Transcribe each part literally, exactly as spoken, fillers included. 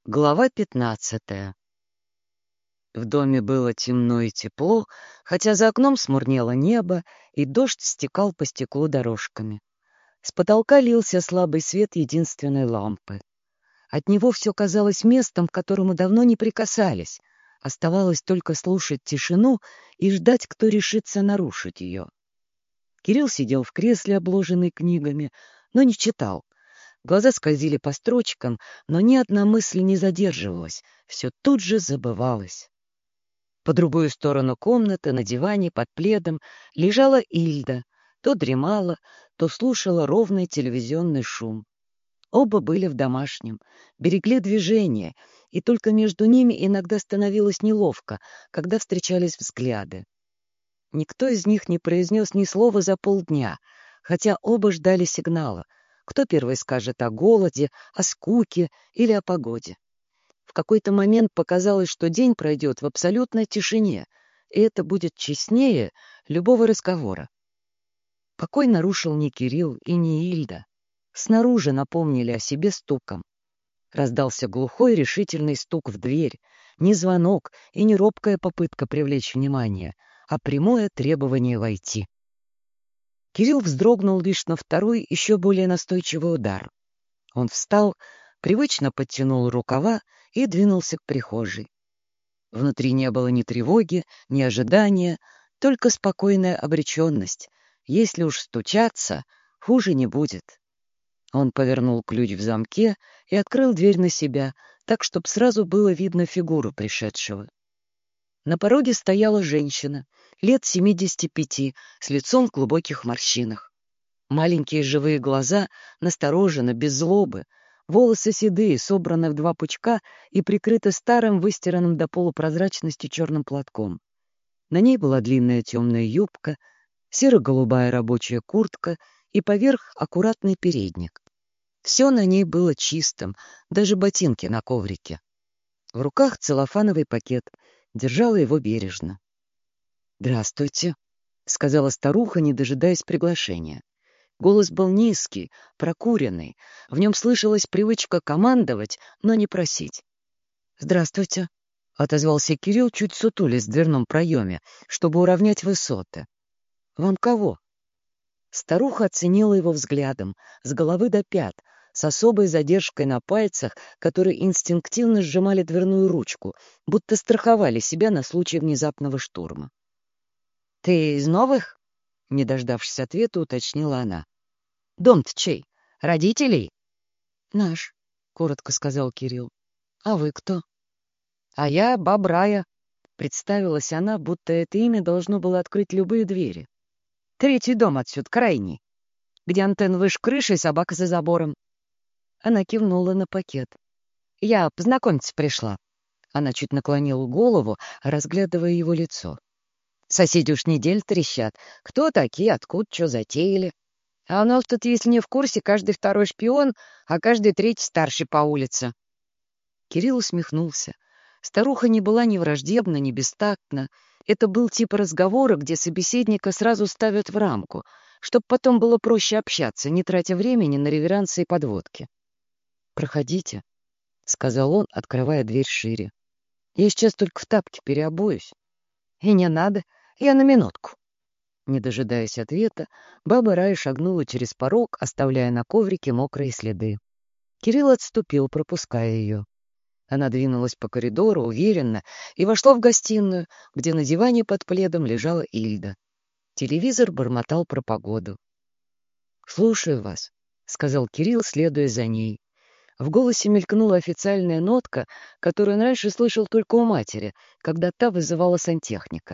Глава пятнадцатая. В доме было темно и тепло, хотя за окном смурнело небо, и дождь стекал по стеклу дорожками. С потолка лился слабый свет единственной лампы. От него все казалось местом, к которому давно не прикасались. Оставалось только слушать тишину и ждать, кто решится нарушить ее. Кирилл сидел в кресле, обложенный книгами, но не читал. Глаза скользили по строчкам, но ни одна мысль не задерживалась, все тут же забывалось. По другую сторону комнаты, на диване, под пледом, лежала Ильда. То дремала, то слушала ровный телевизионный шум. Оба были в домашнем, берегли движение, и только между ними иногда становилось неловко, когда встречались взгляды. Никто из них не произнес ни слова за полдня, хотя оба ждали сигнала. Кто первый скажет о голоде, о скуке или о погоде? В какой-то момент показалось, что день пройдет в абсолютной тишине, и это будет честнее любого разговора. Покой нарушил не Кирилл и не Ильда. Снаружи напомнили о себе стуком. Раздался глухой решительный стук в дверь, не звонок и не робкая попытка привлечь внимание, а прямое требование войти. Кирилл вздрогнул лишь на второй, еще более настойчивый удар. Он встал, привычно подтянул рукава и двинулся к прихожей. Внутри не было ни тревоги, ни ожидания, только спокойная обреченность. Если уж стучаться, хуже не будет. Он повернул ключ в замке и открыл дверь на себя, так, чтобы сразу было видно фигуру пришедшего. На пороге стояла женщина, лет семидесяти пяти, с лицом в глубоких морщинах. Маленькие живые глаза, настороженно, без злобы, волосы седые, собраны в два пучка и прикрыты старым, выстиранным до полупрозрачности черным платком. На ней была длинная темная юбка, серо-голубая рабочая куртка и поверх аккуратный передник. Все на ней было чистым, даже ботинки на коврике. В руках целлофановый пакет, держала его бережно. «Здравствуйте», — сказала старуха, не дожидаясь приглашения. Голос был низкий, прокуренный. В нем слышалась привычка командовать, но не просить. «Здравствуйте», — отозвался Кирилл, чуть сутулясь в дверном проеме, чтобы уравнять высоты. «Вам кого?» Старуха оценила его взглядом, с головы до пят, с особой задержкой на пальцах, которые инстинктивно сжимали дверную ручку, будто страховали себя на случай внезапного штурма. «Ты из новых?» — не дождавшись ответа, уточнила она. «Дом-то чей? Родителей?» «Наш», — коротко сказал Кирилл. «А вы кто?» «А я баба Рая», — представилась она, будто это имя должно было открыть любые двери. «Третий дом отсюда, крайний, где антенна выше крыши и собака за забором». Она кивнула на пакет. «Я познакомиться пришла». Она чуть наклонила голову, разглядывая его лицо. «Соседи уж неделю трещат. Кто такие, откуда, что затеяли? А у нас тут, если не в курсе, каждый второй шпион, а каждый третий старший по улице». Кирилл усмехнулся. Старуха не была ни враждебна, ни бестактна. Это был тип разговора, где собеседника сразу ставят в рамку, чтобы потом было проще общаться, не тратя времени на реверансы и подводки. «Проходите», — сказал он, открывая дверь шире. «Я сейчас только в тапке переобуюсь». «И не надо, я на минутку». Не дожидаясь ответа, баба Рая шагнула через порог, оставляя на коврике мокрые следы. Кирилл отступил, пропуская ее. Она двинулась по коридору уверенно и вошла в гостиную, где на диване под пледом лежала Ильда. Телевизор бормотал про погоду. «Слушаю вас», — сказал Кирилл, следуя за ней. В голосе мелькнула официальная нотка, которую он раньше слышал только у матери, когда та вызывала сантехника.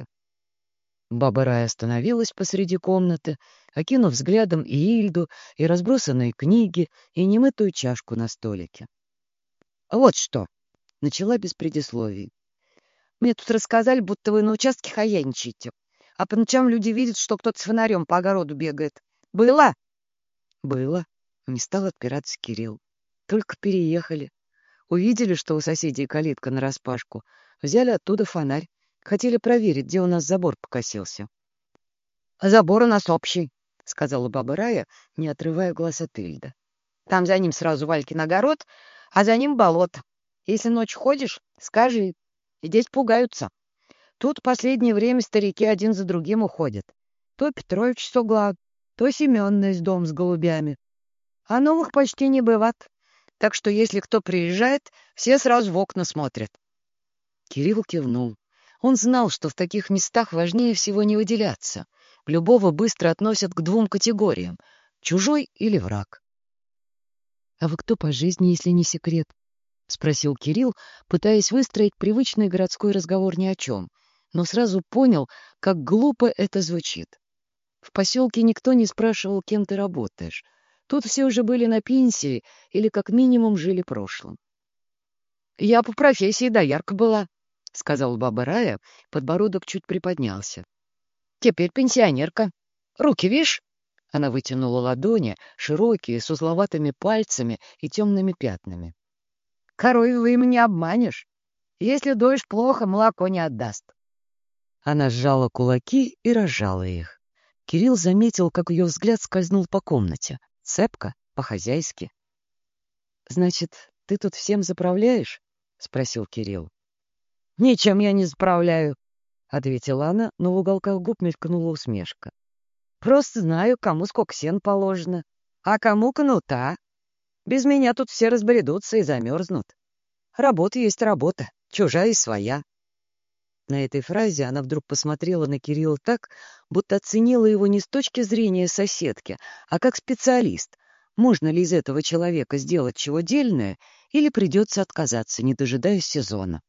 Баба Рая остановилась посреди комнаты, окинув взглядом и Ильду, и разбросанные книги, и немытую чашку на столике. «Вот что!» — начала без предисловий. «Мне тут рассказали, будто вы на участке хозяйничаете, а по ночам люди видят, что кто-то с фонарем по огороду бегает. Было?» «Было», — не стал отпираться Кирилл. «Только переехали. Увидели, что у соседей калитка нараспашку, взяли оттуда фонарь. Хотели проверить, где у нас забор покосился». «А забор у нас общий», — сказала баба Рая, не отрывая глаз от Ильды. «Там за ним сразу Валькин огород, а за ним болото. Если ночью ходишь, скажи. Здесь пугаются. Тут в последнее время старики один за другим уходят. То Петрович с угла, то Семенна из дом с голубями. А новых почти не бывает. Так что если кто приезжает, все сразу в окна смотрят. Кирилл кивнул. Он знал, что в таких местах важнее всего не выделяться. Любого быстро относят к двум категориям — чужой или враг. — А вы кто по жизни, если не секрет? — спросил Кирилл, пытаясь выстроить привычный городской разговор ни о чем, но сразу понял, как глупо это звучит. В поселке никто не спрашивал, кем ты работаешь. Тут все уже были на пенсии или как минимум жили прошлым. — Я по профессии доярка была, — сказала баба Рая, подбородок чуть приподнялся. — Теперь пенсионерка. Руки, видишь? Она вытянула ладони, широкие, с узловатыми пальцами и темными пятнами. — Коровьего не обманешь. Если доешь плохо, молоко не отдаст. Она сжала кулаки и разжала их. Кирилл заметил, как ее взгляд скользнул по комнате. Цепко, по-хозяйски. — Значит, ты тут всем заправляешь? — спросил Кирилл. — Ничем я не заправляю, — ответила она, но в уголках губ мелькнула усмешка. — Просто знаю, кому сколько сен положено, а кому кнута. Без меня тут все разбредутся и замерзнут. Работа есть работа, чужая и своя. На этой фразе она вдруг посмотрела на Кирилла так, будто оценила его не с точки зрения соседки, а как специалист. Можно ли из этого человека сделать чего дельное, или придется отказаться, не дожидаясь сезона?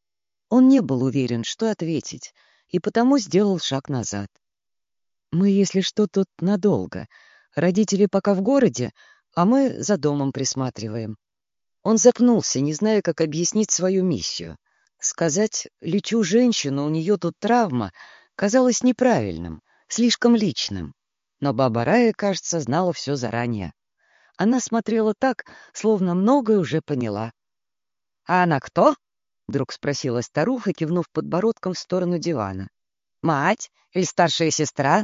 Он не был уверен, что ответить, и потому сделал шаг назад. «Мы, если что, тут надолго. Родители пока в городе, а мы за домом присматриваем». Он запнулся, не зная, как объяснить свою миссию. Сказать «лечу женщину, у нее тут травма» казалось неправильным, слишком личным. Но баба Рая, кажется, знала все заранее. Она смотрела так, словно многое уже поняла. — А она кто? — вдруг спросила старуха, кивнув подбородком в сторону дивана. — Мать или старшая сестра?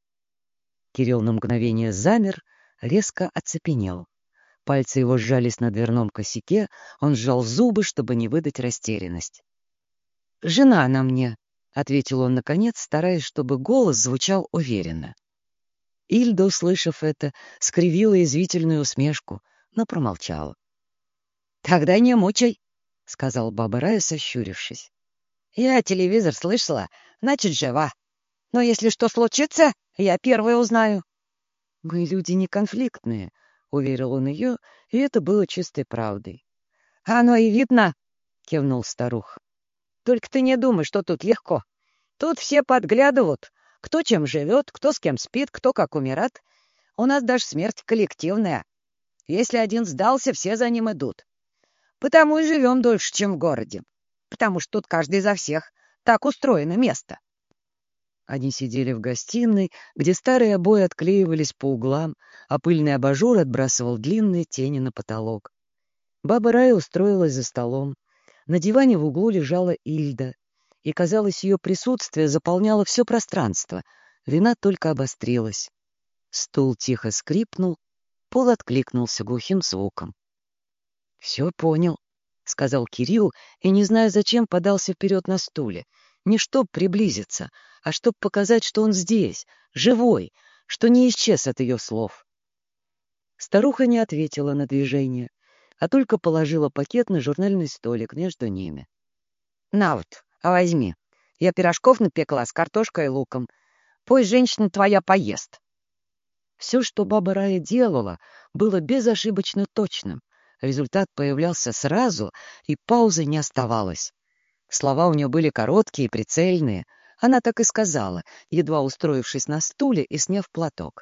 Кирилл на мгновение замер, резко оцепенел. Пальцы его сжались на дверном косяке, он сжал зубы, чтобы не выдать растерянность. — Жена она мне, — ответил он наконец, стараясь, чтобы голос звучал уверенно. Ильда, услышав это, скривила язвительную усмешку, но промолчала. — Тогда не мучай, — сказал баба Рая, сощурившись. — Я телевизор слышала, значит, жива. Но если что случится, я первая узнаю. — Мы люди не конфликтные, — уверил он ее, и это было чистой правдой. — Оно и видно, — кивнул старуха. — Только ты не думай, что тут легко. Тут все подглядывают, кто чем живет, кто с кем спит, кто как умирает. У нас даже смерть коллективная. Если один сдался, все за ним идут. Потому и живем дольше, чем в городе. Потому что тут каждый за всех. Так устроено место. Они сидели в гостиной, где старые обои отклеивались по углам, а пыльный абажур отбрасывал длинные тени на потолок. Баба Рая устроилась за столом. На диване в углу лежала Ильда, и, казалось, ее присутствие заполняло все пространство. Вина только обострилась. Стул тихо скрипнул, пол откликнулся глухим звуком. — Все понял, — сказал Кирилл, и, не зная зачем, подался вперед на стуле. Не чтоб приблизиться, а чтоб показать, что он здесь, живой, что не исчез от ее слов. Старуха не ответила на движение, а только положила пакет на журнальный столик между ними. — На вот, возьми. Я пирожков напекла с картошкой и луком. Пусть женщина твоя поест. Все, что баба Рая делала, было безошибочно точным. Результат появлялся сразу, и паузы не оставалось. Слова у нее были короткие и прицельные. Она так и сказала, едва устроившись на стуле и сняв платок.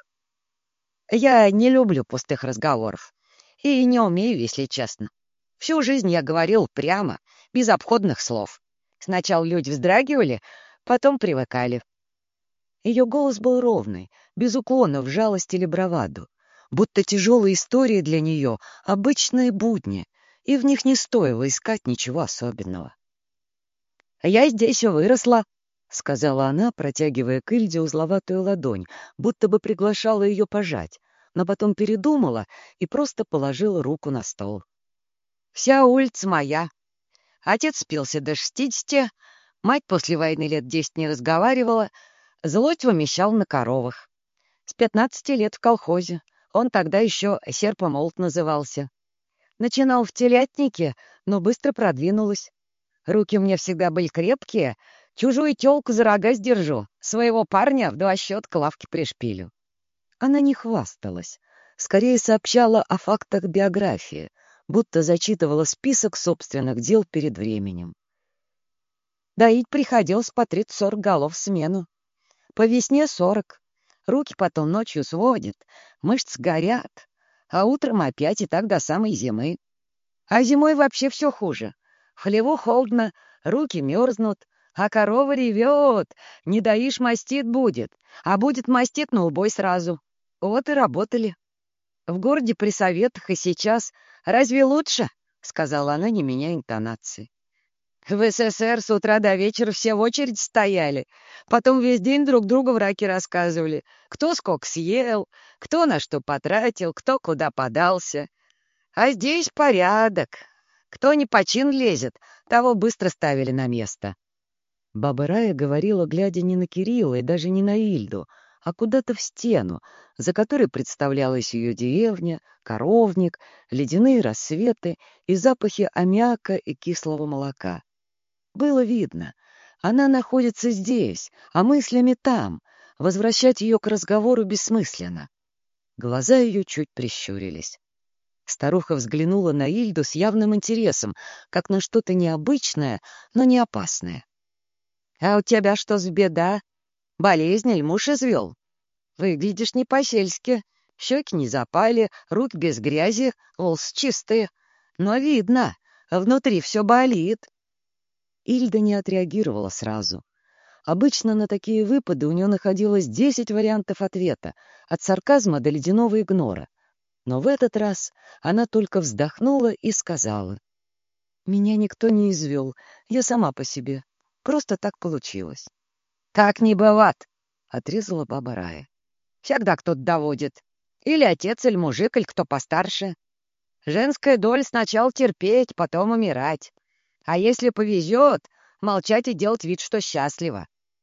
— Я не люблю пустых разговоров. И не умею, если честно. Всю жизнь я говорил прямо, без обходных слов. Сначала люди вздрагивали, потом привыкали. Ее голос был ровный, без уклона в жалость или браваду. Будто тяжелые истории для нее — обычные будни, и в них не стоило искать ничего особенного. — Я здесь выросла, — сказала она, протягивая к Ильде узловатую ладонь, будто бы приглашала ее пожать, но потом передумала и просто положила руку на стол. — Вся улица моя, Отец спился до шестидесяти, мать после войны лет десять не разговаривала, злость вымещал на коровах. С пятнадцати лет в колхозе. Он тогда еще серпомолот назывался. Начинал в телятнике, но быстро продвинулась. Руки у меня всегда были крепкие, чужую тёлку за рога сдержу, своего парня в два счётка лавки пришпилю. Она не хвасталась, скорее сообщала о фактах биографии, будто зачитывала список собственных дел перед временем. Доить приходилось по тридцать-сорок голов в смену. По весне сорок. Руки потом ночью сводят, мышцы горят, а утром опять и так до самой зимы. А зимой вообще все хуже. В хлеву холодно, руки мерзнут, а корова ревет. Не доишь, мастит будет, а будет мастит на убой сразу. Вот и работали. В городе при советах и сейчас. Разве лучше? — сказала она, не меняя интонации. В СССР с утра до вечера все в очередь стояли. Потом весь день друг другу враки рассказывали. Кто сколько съел, кто на что потратил, кто куда подался. А здесь порядок. Кто не по чин лезет, того быстро ставили на место. Баба Рая говорила, глядя не на Кирилла и даже не на Ильду, а куда-то в стену, за которой представлялась ее деревня, коровник, ледяные рассветы и запахи аммиака и кислого молока. Было видно, она находится здесь, а мыслями там. Возвращать ее к разговору бессмысленно. Глаза ее чуть прищурились. Старуха взглянула на Ильду с явным интересом, как на что-то необычное, но не опасное. — А у тебя что за беда? Болезнь или муж извел? Выглядишь не по-сельски. Щеки не запали, руки без грязи, волосы чистые. Но видно, внутри все болит. Ильда не отреагировала сразу. Обычно на такие выпады у нее находилось десять вариантов ответа, от сарказма до ледяного игнора. Но в этот раз она только вздохнула и сказала: «Меня никто не извел, я сама по себе. Просто так получилось». «Так не бывает», — отрезала баба Рая. «Всегда кто-то доводит. Или отец, или мужик, или кто постарше. Женская доля сначала терпеть, потом умирать. А если повезет, молчать и делать вид, что счастлива».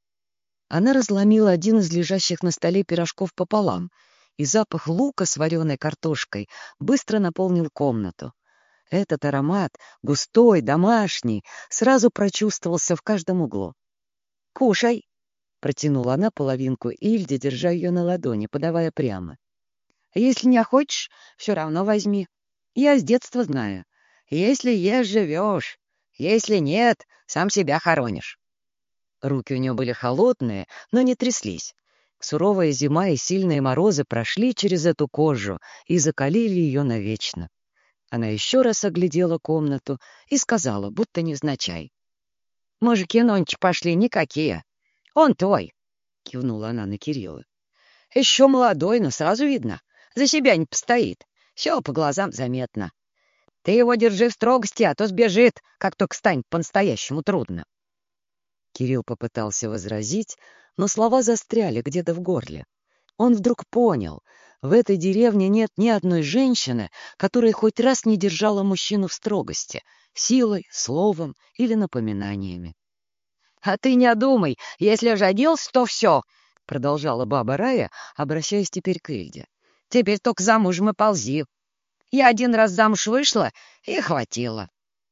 Она разломила один из лежащих на столе пирожков пополам, и запах лука с вареной картошкой быстро наполнил комнату. Этот аромат, густой, домашний, сразу прочувствовался в каждом углу. «Кушай», — протянула она половинку Ильде, держа ее на ладони, подавая прямо. «Если не хочешь, все равно возьми. Я с детства знаю. Если ешь, живешь. Если нет, сам себя хоронишь». Руки у нее были холодные, но не тряслись. Суровая зима и сильные морозы прошли через эту кожу и закалили ее навечно. Она еще раз оглядела комнату и сказала, будто невзначай: «Мужики нонче пошли никакие. Он твой», — кивнула она на Кирилла. «Еще молодой, но сразу видно. За себя не постоит. Все по глазам заметно. Ты его держи в строгости, а то сбежит, как только станет по-настоящему трудно». Кирилл попытался возразить, но слова застряли где-то в горле. Он вдруг понял: в этой деревне нет ни одной женщины, которая хоть раз не держала мужчину в строгости, силой, словом или напоминаниями. «А ты не думай, если женился, то все», — продолжала баба Рая, обращаясь теперь к Ильде. «Теперь только замужем и ползи. Я один раз замуж вышла, и хватило».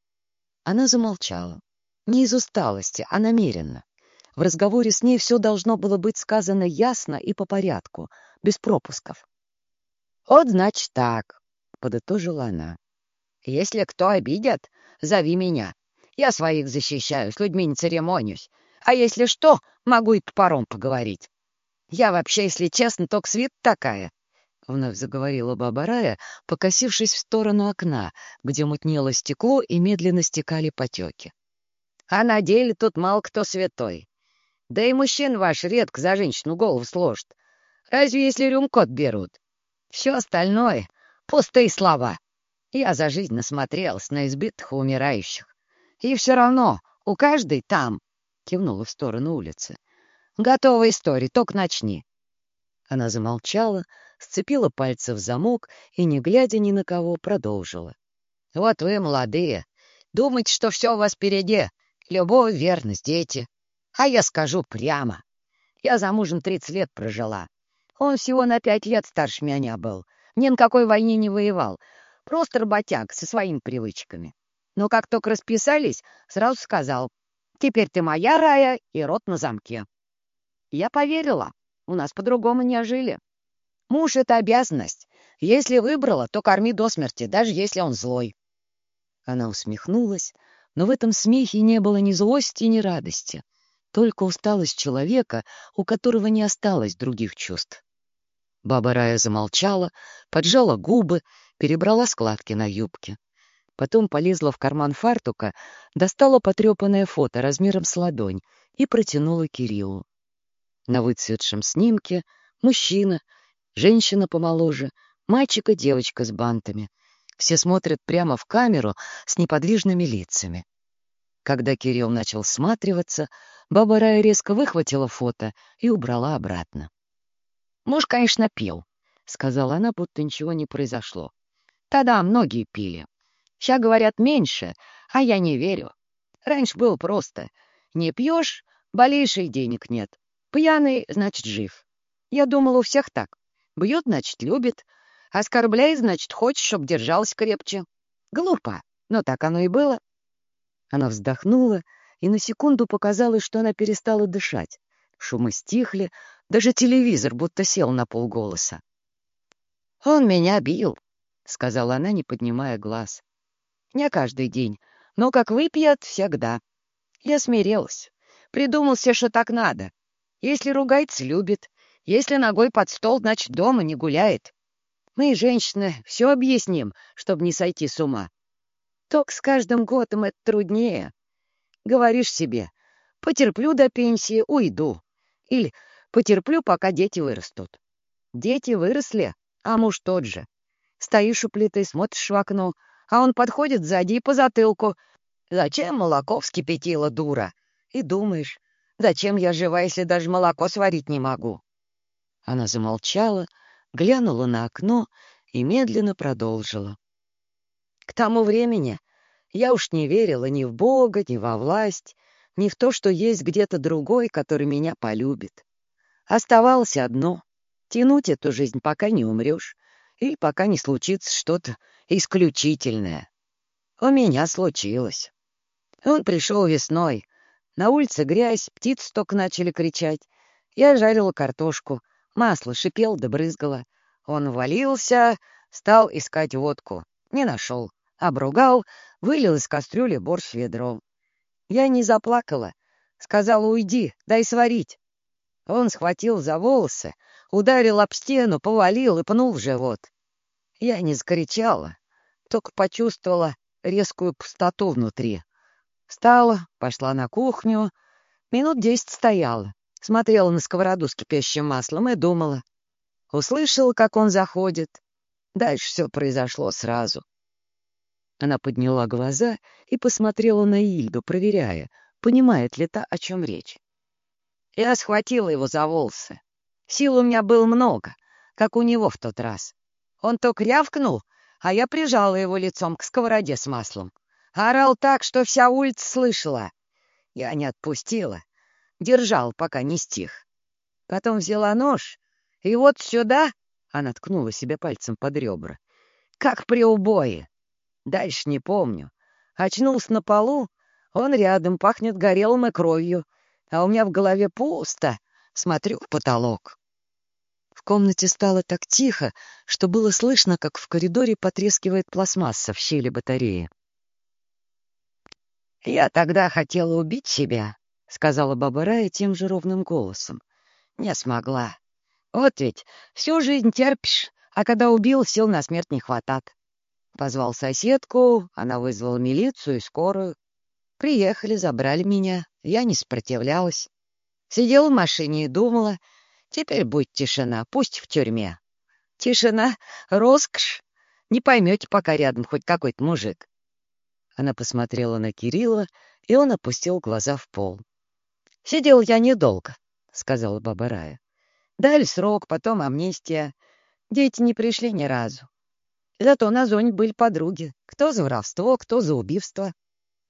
Она замолчала. Не из усталости, а намеренно. В разговоре с ней все должно было быть сказано ясно и по порядку, без пропусков. «Вот значит так», — подытожила она. «Если кто обидят, зови меня. Я своих защищаю, с людьми не церемонюсь. А если что, могу и топором поговорить. Я вообще, если честно, только с виду такая». — вновь заговорила баба Рая, покосившись в сторону окна, где мутнело стекло и медленно стекали потеки. «А на деле тут мало кто святой. Да и мужчин ваш редко за женщину голову сложит. Разве если рюмку отберут? Все остальное — пустые слова. Я за жизнь насмотрелась на избитых и умирающих. И все равно у каждой там, — кивнула в сторону улицы, — готовая история, только начни». Она замолчала, сцепила пальцы в замок и, не глядя ни на кого, продолжила. «Вот вы, молодые, Думаете, что все у вас впереди. Любовь, верность, дети. А я скажу прямо. Я за мужем тридцать лет прожила. Он всего на пять лет старше меня был. Ни на какой войне не воевал. Просто работяг со своими привычками. Но как только расписались, сразу сказал: «Теперь ты моя, Рая, и рот на замке». Я поверила. У нас по-другому не жили. Муж — это обязанность. Если выбрала, то корми до смерти, даже если он злой. Она усмехнулась, но в этом смехе не было ни злости, ни радости, только усталость человека, у которого не осталось других чувств. Баба Рая замолчала, поджала губы, перебрала складки на юбке. Потом полезла в карман фартука, достала потрепанное фото размером с ладонь и протянула Кириллу. На выцветшем снимке мужчина, женщина помоложе, мальчик и девочка с бантами. Все смотрят прямо в камеру с неподвижными лицами. Когда Кирилл начал всматриваться, баба Рая резко выхватила фото и убрала обратно. Муж, конечно, пил, — сказала она, будто ничего не произошло. Тогда многие пили. Сейчас говорят меньше, а я не верю. Раньше было просто. Не пьешь — болеешь, и денег нет. Пьяный — значит, жив. Я думала, у всех так. Бьет — значит, любит. Оскорбляет — значит, хочет, чтоб держалась крепче. Глупо, но так оно и было. Она вздохнула, и на секунду показалось, что она перестала дышать. Шумы стихли, даже телевизор будто сел на полголоса. «Он меня бил», — сказала она, не поднимая глаз. «Не каждый день, но как выпьет, всегда. Я смирилась. Придумал себе, что так надо. Если ругается — любит. Если ногой под стол, значит, дома не гуляет. Мы, женщины, все объясним, чтобы не сойти с ума. Только с каждым годом это труднее. Говоришь себе: потерплю до пенсии, уйду. Или потерплю, пока дети вырастут. Дети выросли, а муж тот же. Стоишь у плиты, смотришь в окно, а он подходит сзади и по затылку: «Зачем молоко вскипятила, дура?» И думаешь: зачем я жива, если даже молоко сварить не могу? Она замолчала, глянула на окно и медленно продолжила. К тому времени я уж не верила ни в Бога, ни во власть, ни в то, что есть где-то другой, который меня полюбит. Оставалось одно — тянуть эту жизнь, пока не умрешь, или пока не случится что-то исключительное. У меня случилось. Он пришел весной. На улице грязь, птицы только начали кричать. Я жарила картошку, масло шипело да брызгало. Он ввалился, стал искать водку. Не нашел. Обругал, вылил из кастрюли борщ в ведро. Я не заплакала. Сказала: уйди, дай сварить. Он схватил за волосы, ударил об стену, повалил и пнул в живот. Я не закричала, только почувствовала резкую пустоту внутри. Встала, пошла на кухню. Минут десять стояла, смотрела на сковороду с кипящим маслом и думала. Услышала, как он заходит. Дальше все произошло сразу. Она подняла глаза и посмотрела на Ильду, проверяя, понимает ли та, о чем речь. Я схватила его за волосы. Сил у меня было много, как у него в тот раз. Он только рявкнул, а я прижала его лицом к сковороде с маслом. Орал так, что вся улица слышала. Я не отпустила. Держал, пока не стих. Потом взяла нож, и вот сюда... Она ткнула себе пальцем под ребра. Как при убое. Дальше не помню. Очнулся на полу, он рядом, пахнет горелым и кровью, а у меня в голове пусто. Смотрю в потолок. В комнате стало так тихо, что было слышно, как в коридоре потрескивает пластмасса в щели батареи. «Я тогда хотела убить себя», — сказала баба Рая тем же ровным голосом. «Не смогла. Вот ведь всю жизнь терпишь, а когда убил, сил на смерть не хватает». Позвал соседку, она вызвала милицию и скорую. Приехали, забрали меня, я не сопротивлялась. Сидела в машине и думала: теперь будет тишина, пусть в тюрьме. Тишина — роскошь. Не поймете, пока рядом хоть какой-то мужик. Она посмотрела на Кирилла, и он опустил глаза в пол. «Сидел я недолго», — сказала баба Рая. «Дали срок, потом амнистия. Дети не пришли ни разу. Зато на зоне были подруги. Кто за воровство, кто за убийство.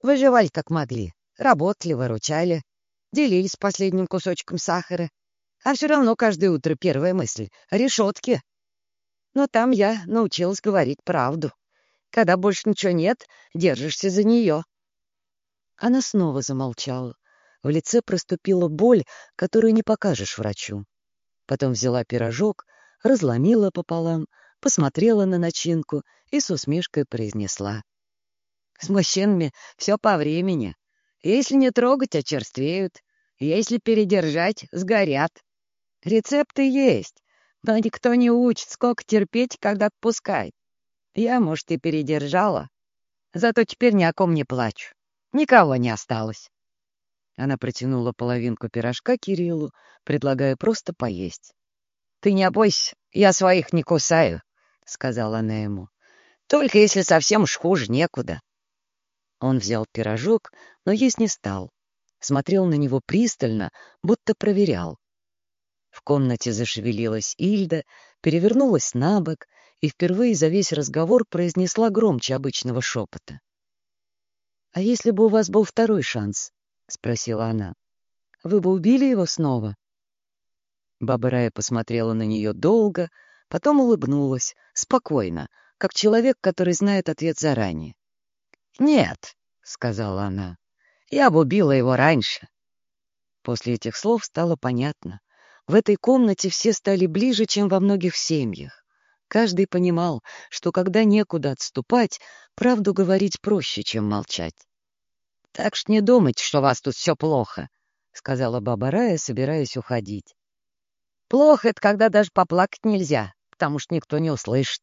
Выживали как могли, работали, выручали, делились последним кусочком сахара. А все равно каждое утро первая мысль — решетки. Но там я научилась говорить правду. Когда больше ничего нет, держишься за нее. Она снова замолчала. В лице проступила боль, которую не покажешь врачу. Потом взяла пирожок, разломила пополам, посмотрела на начинку и с усмешкой произнесла: С мужчинами все по времени. Если не трогать, очерствеют. Если передержать, сгорят. Рецепты есть, но никто не учит, сколько терпеть, когда отпускает. Я, может, и передержала. Зато теперь ни о ком не плачу. Никого не осталось. Она протянула половинку пирожка Кириллу, предлагая просто поесть. «Ты не бойся, я своих не кусаю», — сказала она ему. «Только если совсем уж хуже некуда». Он взял пирожок, но есть не стал. Смотрел на него пристально, будто проверял. В комнате зашевелилась Ильда, перевернулась на бок и впервые за весь разговор произнесла громче обычного шепота. «А если бы у вас был второй шанс?» — спросила она. «Вы бы убили его снова?» Баба Рая посмотрела на нее долго, потом улыбнулась, спокойно, как человек, который знает ответ заранее. «Нет», — сказала она, — «я бы убила его раньше». После этих слов стало понятно. В этой комнате все стали ближе, чем во многих семьях. Каждый понимал, что когда некуда отступать, правду говорить проще, чем молчать. «Так что не думайте, что у вас тут все плохо», — сказала баба Рая, собираясь уходить. «Плохо — это когда даже поплакать нельзя, потому что никто не услышит».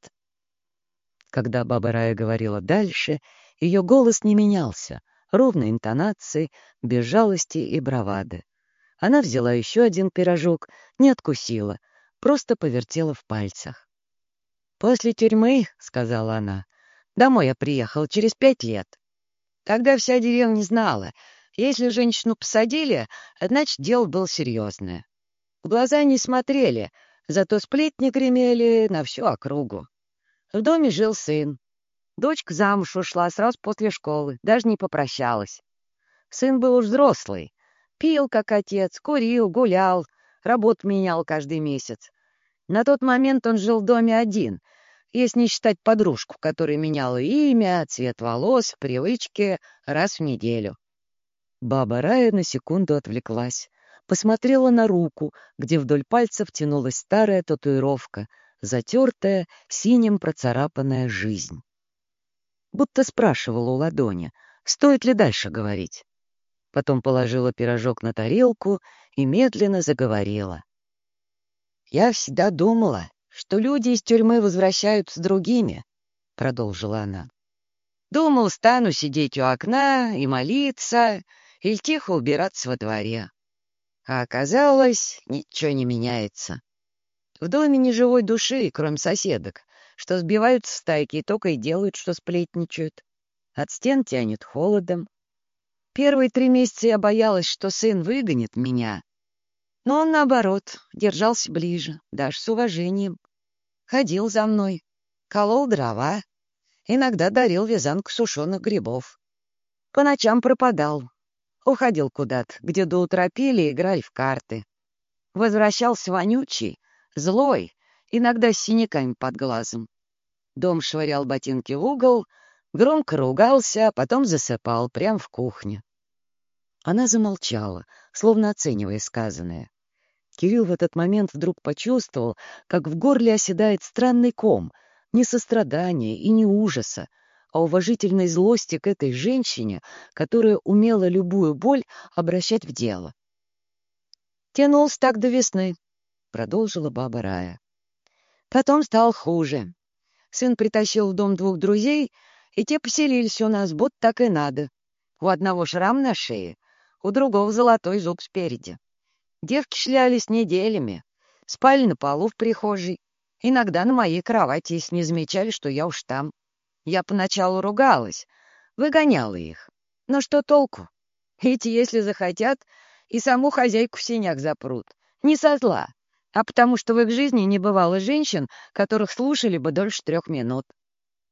Когда баба Рая говорила дальше, ее голос не менялся, ровной интонацией, без жалости и бравады. Она взяла еще один пирожок, не откусила, просто повертела в пальцах. «После тюрьмы, — сказала она, — домой я приехала через пять лет. Тогда вся деревня знала, если женщину посадили, значит, дело было серьезное. В глаза не смотрели, зато сплетни гремели на всю округу. В доме жил сын. Дочка замуж ушла сразу после школы, даже не попрощалась. Сын был уж взрослый. Пил, как отец, курил, гулял, работу менял каждый месяц. На тот момент он жил в доме один, если не считать подружку, которая меняла имя, цвет волос, привычки раз в неделю. Баба Рая на секунду отвлеклась, посмотрела на руку, где вдоль пальцев тянулась старая татуировка, затертая, синим процарапанная жизнь. Будто спрашивала у ладони, стоит ли дальше говорить. Потом положила пирожок на тарелку и медленно заговорила. «Я всегда думала, что люди из тюрьмы возвращаются с другими», — продолжила она. «Думал, стану сидеть у окна и молиться, или тихо убираться во дворе. А оказалось, ничего не меняется. В доме ни живой души, кроме соседок, что сбиваются в стайки и только и делают, что сплетничают. От стен тянет холодом. Первые три месяца я боялась, что сын выгонит меня. Но он, наоборот, держался ближе, даже с уважением. Ходил за мной, колол дрова, иногда дарил вязанку сушеных грибов. По ночам пропадал, уходил куда-то, где до утра пили и играли в карты. Возвращался вонючий, злой, иногда с синяками под глазом. Дом швырял ботинки в угол, громко ругался, а потом засыпал прямо в кухне. Она замолчала, словно оценивая сказанное. Кирилл в этот момент вдруг почувствовал, как в горле оседает странный ком, не сострадания и не ужаса, а уважительной злости к этой женщине, которая умела любую боль обращать в дело. «Тянулся так до весны», — продолжила баба Рая. «Потом стал хуже. Сын притащил в дом двух друзей, и те поселились у нас, будто так и надо. У одного шрам на шее, у другого золотой зуб спереди. Девки шлялись неделями, спали на полу в прихожей, иногда на моей кровати, если не замечали, что я уж там. Я поначалу ругалась, выгоняла их. Но что толку? Эти, если захотят, и саму хозяйку в сенях запрут. Не со зла, а потому что в их жизни не бывало женщин, которых слушали бы дольше трех минут.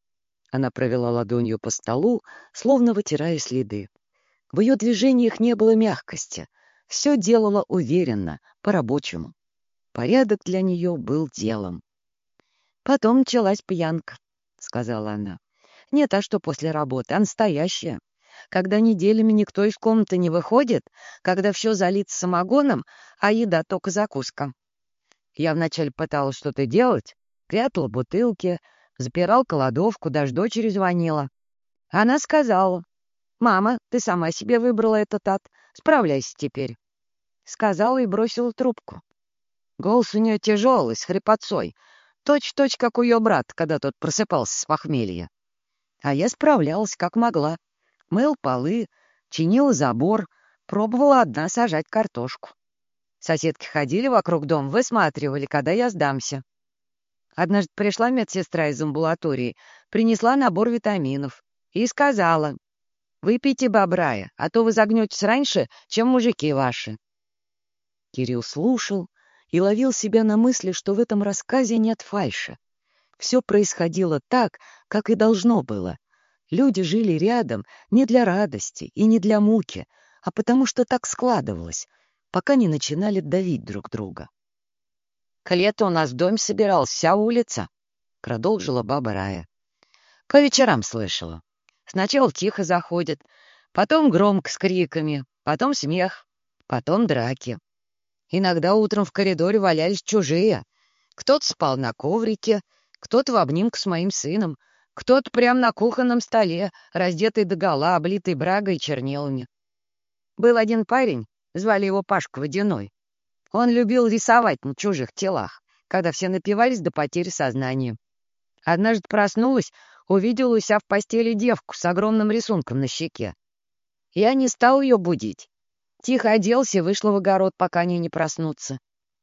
Она провела ладонью по столу, словно вытирая следы. В ее движениях не было мягкости. Все делала уверенно, по-рабочему. Порядок для нее был делом. Потом началась пьянка, — сказала она. Нет, а что после работы, а настоящая. Когда неделями никто из комнаты не выходит, когда все залито самогоном, а еда только закуска. Я вначале пыталась что-то делать, прятала бутылки, запирал кладовку, даже дочери звонила. Она сказала: «Мама, ты сама себе выбрала этот ад, справляйся теперь». Сказала и бросила трубку. Голос у нее тяжелый, с хрипотцой, точь-в-точь, как у ее брата, когда тот просыпался с похмелья. А я справлялась, как могла. Мыл полы, чинила забор, пробовала одна сажать картошку. Соседки ходили вокруг дома, высматривали, когда я сдамся. Однажды пришла медсестра из амбулатории, принесла набор витаминов и сказала: «Выпейте бобрая, а то вы загнетесь раньше, чем мужики ваши». Кирилл слушал и ловил себя на мысли, что в этом рассказе нет фальши. Все происходило так, как и должно было. Люди жили рядом не для радости и не для муки, а потому что так складывалось, пока не начинали давить друг друга. «К лету у нас в доме собиралась вся улица», — продолжила баба Рая. «По вечерам слышала. Сначала тихо заходят, потом громко с криками, потом смех, потом драки. Иногда утром в коридоре валялись чужие. Кто-то спал на коврике, кто-то в обнимку с моим сыном, кто-то прямо на кухонном столе, раздетый догола, облитый брагой и чернилами. Был один парень, звали его Пашка Водяной. Он любил рисовать на чужих телах, когда все напивались до потери сознания. Однажды проснулась, увидела у себя в постели девку с огромным рисунком на щеке. Я не стал ее будить. Тихо оделся и вышла в огород, пока они не проснутся.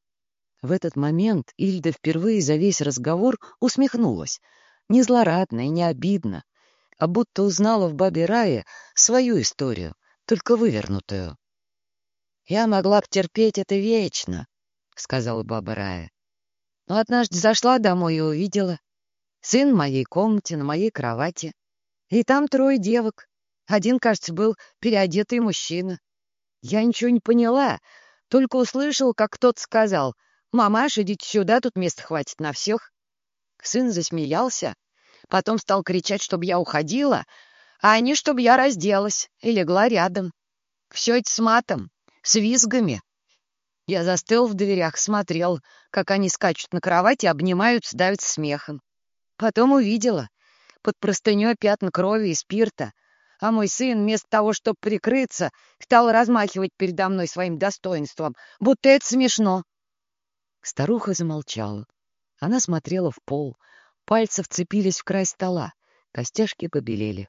В этот момент Ильда впервые за весь разговор усмехнулась. Не злорадно и не обидно, а будто узнала в бабе Рае свою историю, только вывернутую. «Я могла бы терпеть это вечно», — сказала баба Рая. Но однажды зашла домой и увидела. Сын в моей комнате, на моей кровати. И там трое девок. Один, кажется, был переодетый мужчина. Я ничего не поняла, только услышал, как кто-то сказал: «Мамаш, идите сюда, тут места хватит на всех». Сын засмеялся, потом стал кричать, чтобы я уходила, а они, чтобы я разделась и легла рядом. Все это с матом, с визгами. Я застыл в дверях, смотрел, как они скачут на кровати, обнимаются, давятся смехом. Потом увидела под простыней пятна крови и спирта, а мой сын, вместо того, чтобы прикрыться, стал размахивать передо мной своим достоинством, будто это смешно. Старуха замолчала. Она смотрела в пол, пальцы вцепились в край стола, костяшки побелели.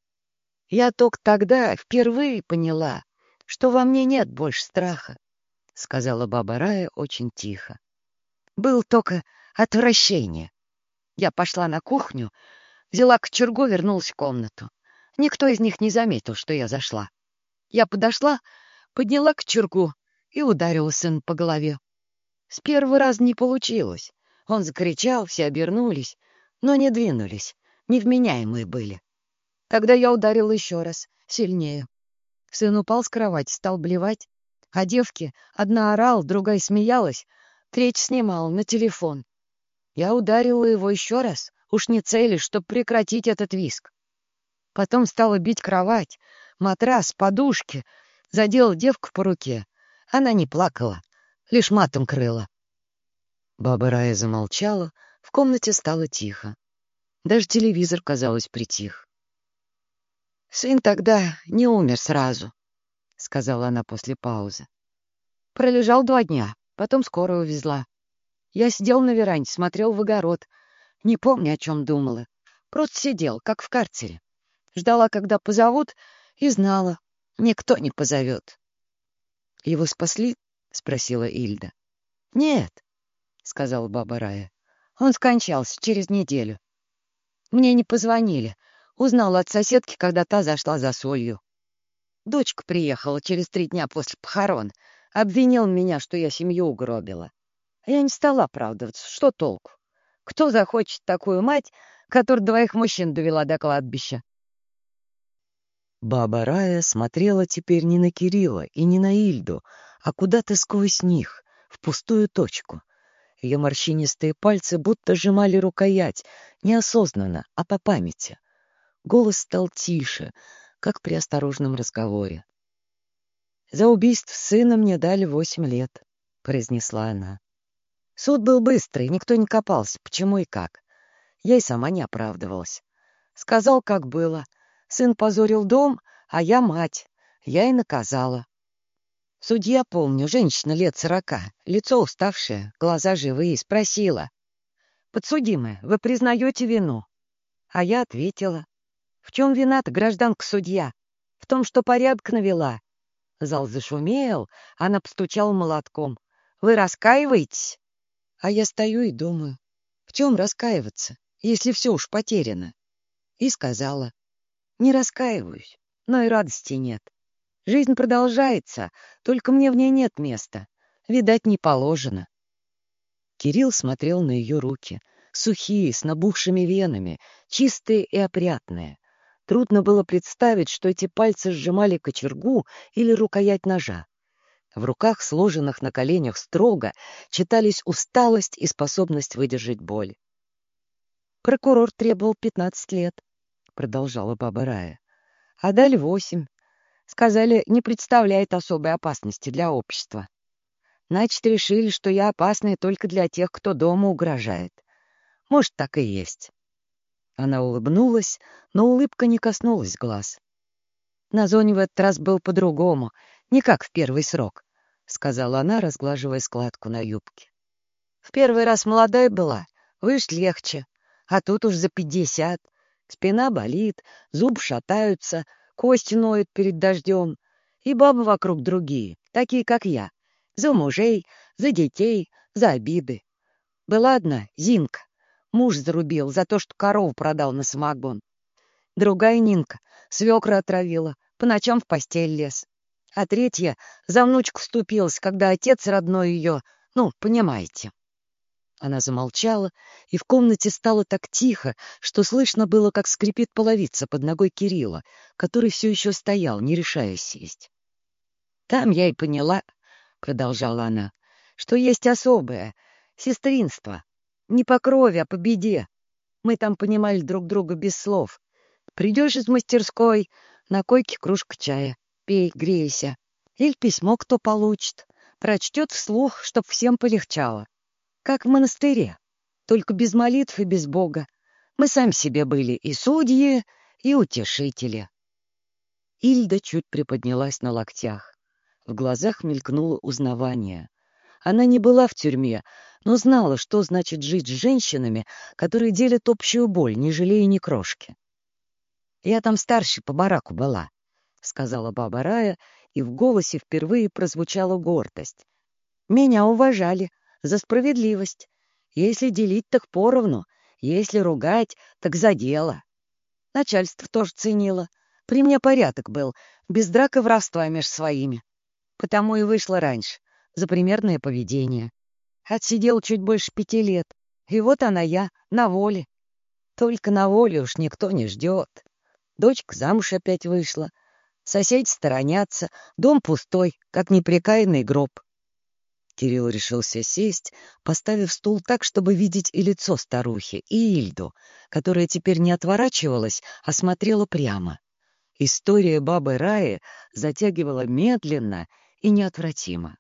Я только тогда впервые поняла, что во мне нет больше страха, — сказала баба Рая очень тихо. Было только отвращение. Я пошла на кухню, взяла кочергу, вернулась в комнату. Никто из них не заметил, что я зашла. Я подошла, подняла кочергу и ударила сына по голове. С первого раза не получилось. Он закричал, все обернулись, но не двинулись, невменяемые были. Тогда я ударила еще раз, сильнее. Сын упал с кровати, стал блевать, а девки, одна орала, другая смеялась, третья снимала на телефон. Я ударила его еще раз, уж не целясь, чтобы прекратить этот визг. Потом стала бить кровать, матрас, подушки, задела девку по руке. Она не плакала, лишь матом крыла. Баба Рая замолчала, в комнате стало тихо. Даже телевизор, казалось, притих. «Сын тогда не умер сразу», — сказала она после паузы. «Пролежал два дня, потом скорую увезла. Я сидел на веранде, смотрел в огород. Не помню, о чем думала. Просто сидел, как в карцере. Ждала, когда позовут, и знала, никто не позовет». «Его спасли?» — спросила Ильда. «Нет», — сказала баба Рая. «Он скончался через неделю. Мне не позвонили. Узнала от соседки, когда та зашла за солью. Дочка приехала через три дня после похорон. Обвинила меня, что я семью угробила. А я не стала оправдываться. Что толку? Кто захочет такую мать, которая двоих мужчин довела до кладбища. Баба Рая смотрела теперь не на Кирилла и не на Ильду, а куда-то сквозь них, в пустую точку. Ее морщинистые пальцы будто сжимали рукоять, неосознанно, а по памяти. Голос стал тише, как при осторожном разговоре. «За убийство сына мне дали восемь лет», — произнесла она. Суд был быстрый, никто не копался, почему и как. Я и сама не оправдывалась. Сказал, как было. Сын позорил дом, а я мать. Я и наказала. Судья, помню, женщина лет сорока, лицо уставшее, глаза живые, спросила: «Подсудимая, вы признаете вину?» А я ответила: «В чем вина-то, гражданка судья? В том, что порядок навела». Зал зашумел, она постучала молотком. «Вы раскаиваетесь?» А я стою и думаю: в чем раскаиваться, если все уж потеряно? И сказала: «Не раскаиваюсь, но и радости нет. Жизнь продолжается, только мне в ней нет места. Видать, не положено». Кирилл смотрел на ее руки, сухие, с набухшими венами, чистые и опрятные. Трудно было представить, что эти пальцы сжимали кочергу или рукоять ножа. В руках, сложенных на коленях строго, читались усталость и способность выдержать боль. «Прокурор требовал пятнадцать лет», — продолжала баба Рая. «А дали восемь. Сказали, не представляет особой опасности для общества. Значит, решили, что я опасная только для тех, кто дома угрожает. Может, так и есть». Она улыбнулась, но улыбка не коснулась глаз. «На зоне в этот раз был по-другому, не как в первый срок», — сказала она, разглаживая складку на юбке. «В первый раз молодая была, выжить легче, а тут уж за пятьдесят. Спина болит, зубы шатаются, кости ноют перед дождем, и бабы вокруг другие, такие, как я, за мужей, за детей, за обиды. Была одна, Зинка, муж зарубил за то, что корову продал на самогон. Другая Нинка свекра отравила, по ночам в постель лез. А третья за внучку вступилась, когда отец родной ее, ну, понимаете». Она замолчала, и в комнате стало так тихо, что слышно было, как скрипит половица под ногой Кирилла, который все еще стоял, не решаясь сесть. «Там я и поняла, — продолжала она, — что есть особое сестринство. Не по крови, а по беде. Мы там понимали друг друга без слов. Придешь из мастерской, на койке кружка чая. Пей, грейся. Или письмо кто получит. Прочтет вслух, чтоб всем полегчало. Как в монастыре, только без молитв и без Бога. Мы сами себе были и судьи, и утешители». Ильда чуть приподнялась на локтях. В глазах мелькнуло узнавание. Она не была в тюрьме, но знала, что значит жить с женщинами, которые делят общую боль, не жалея ни крошки. «Я там старше по бараку была», — сказала баба Рая, и в голосе впервые прозвучала гордость. «Меня уважали за справедливость. Если делить, так поровну, если ругать, так за дело. Начальство тоже ценило. При мне порядок был, без драк и воровства меж своими. Потому и вышла раньше, за примерное поведение. Отсидел чуть больше пяти лет, и вот она я, на воле. Только на воле уж никто не ждет. Дочка замуж опять вышла. Соседи сторонятся, дом пустой, как непрекаянный гроб». Кирилл решился сесть, поставив стул так, чтобы видеть и лицо старухи, и Ильду, которая теперь не отворачивалась, а смотрела прямо. История бабы Раи затягивала медленно и неотвратимо.